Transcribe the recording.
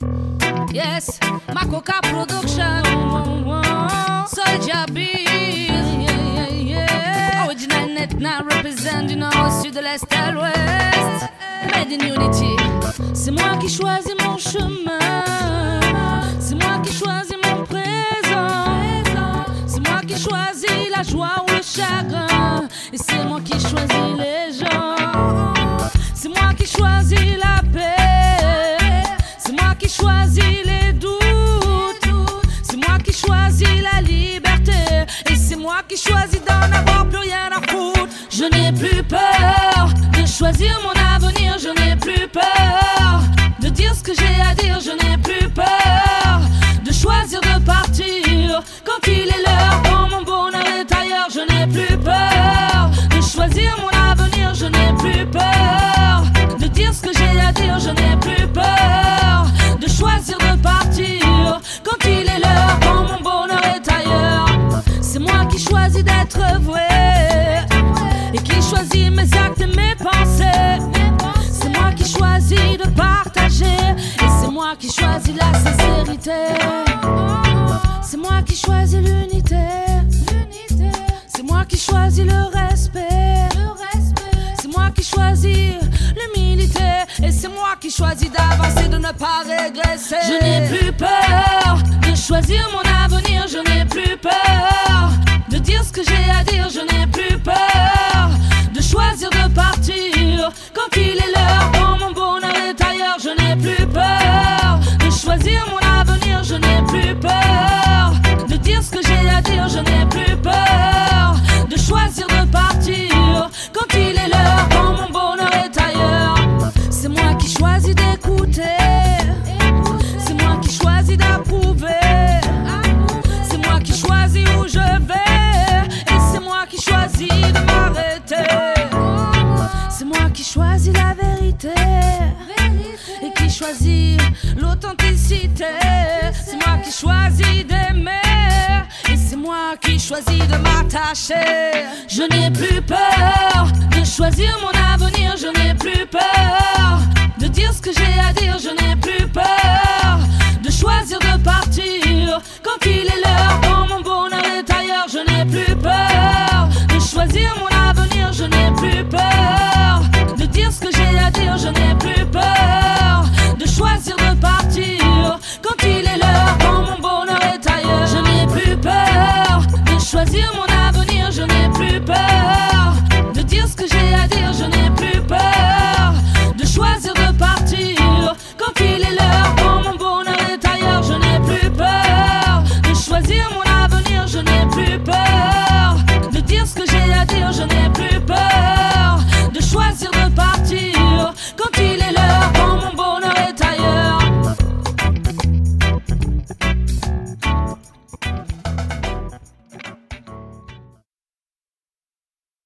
Yes, Makoka Production, Soldier Beat, Original Net now representing au sud de l'est à l'ouest. Made in Unity. C'est moi qui choisis mon chemin, c'est moi qui choisis mon présent, c'est moi qui choisis la joie ou le chagrin, et c'est moi qui choisis les gens. C'est moi qui choisis la paix, c'est moi qui choisis les doutes, c'est moi qui choisis la liberté, et c'est moi qui choisis d'en avoir plus rien à foutre. Je n'ai plus peur de choisir mon avenir, je n'ai plus peur de dire ce que j'ai à dire, je n'ai plus peur de choisir de partir quand il est l'heure, quand mon bonheur est ailleurs. Je n'ai plus peur de choisir mon avenir, je n'ai plus peur de dire ce que j'ai à dire, je n'ai plus peur de choisir de partir quand il est l'heure, quand mon bonheur est ailleurs. C'est moi qui choisis d'être vrai et qui choisis mes actes et mes pensées. C'est moi qui choisis de partager et c'est moi qui choisis la sincérité. C'est moi qui choisis l'unité. C'est moi qui choisis le respect. C'est moi qui choisis l'humilité et c'est moi qui choisis d'avancer, de ne pas régresser. Je n'ai plus peur de choisir mon avenir, je n'ai plus peur de dire ce que j'ai à dire, je n'ai plus peur de choisir de partir quand il est l'heure, quand mon bonheur est ailleurs. Je n'ai plus peur de choisir mon avenir, je n'ai plus peur de dire ce que j'ai à dire, je n'ai plus peur de choisir de partir quand il est l'heure, quand mon bonheur est ailleurs. C'est moi qui choisis d'écouter, c'est moi qui choisis d'approuver, c'est moi qui choisis où je vais et c'est moi qui choisis de m'arrêter. C'est moi qui choisis la vérité et qui choisit l'authenticité. C'est moi qui choisis d'aimer et c'est moi qui choisis de m'attacher. Je n'ai plus peur de choisir mon avenir, je n'ai plus peur de dire ce que j'ai à dire, je n'ai plus peur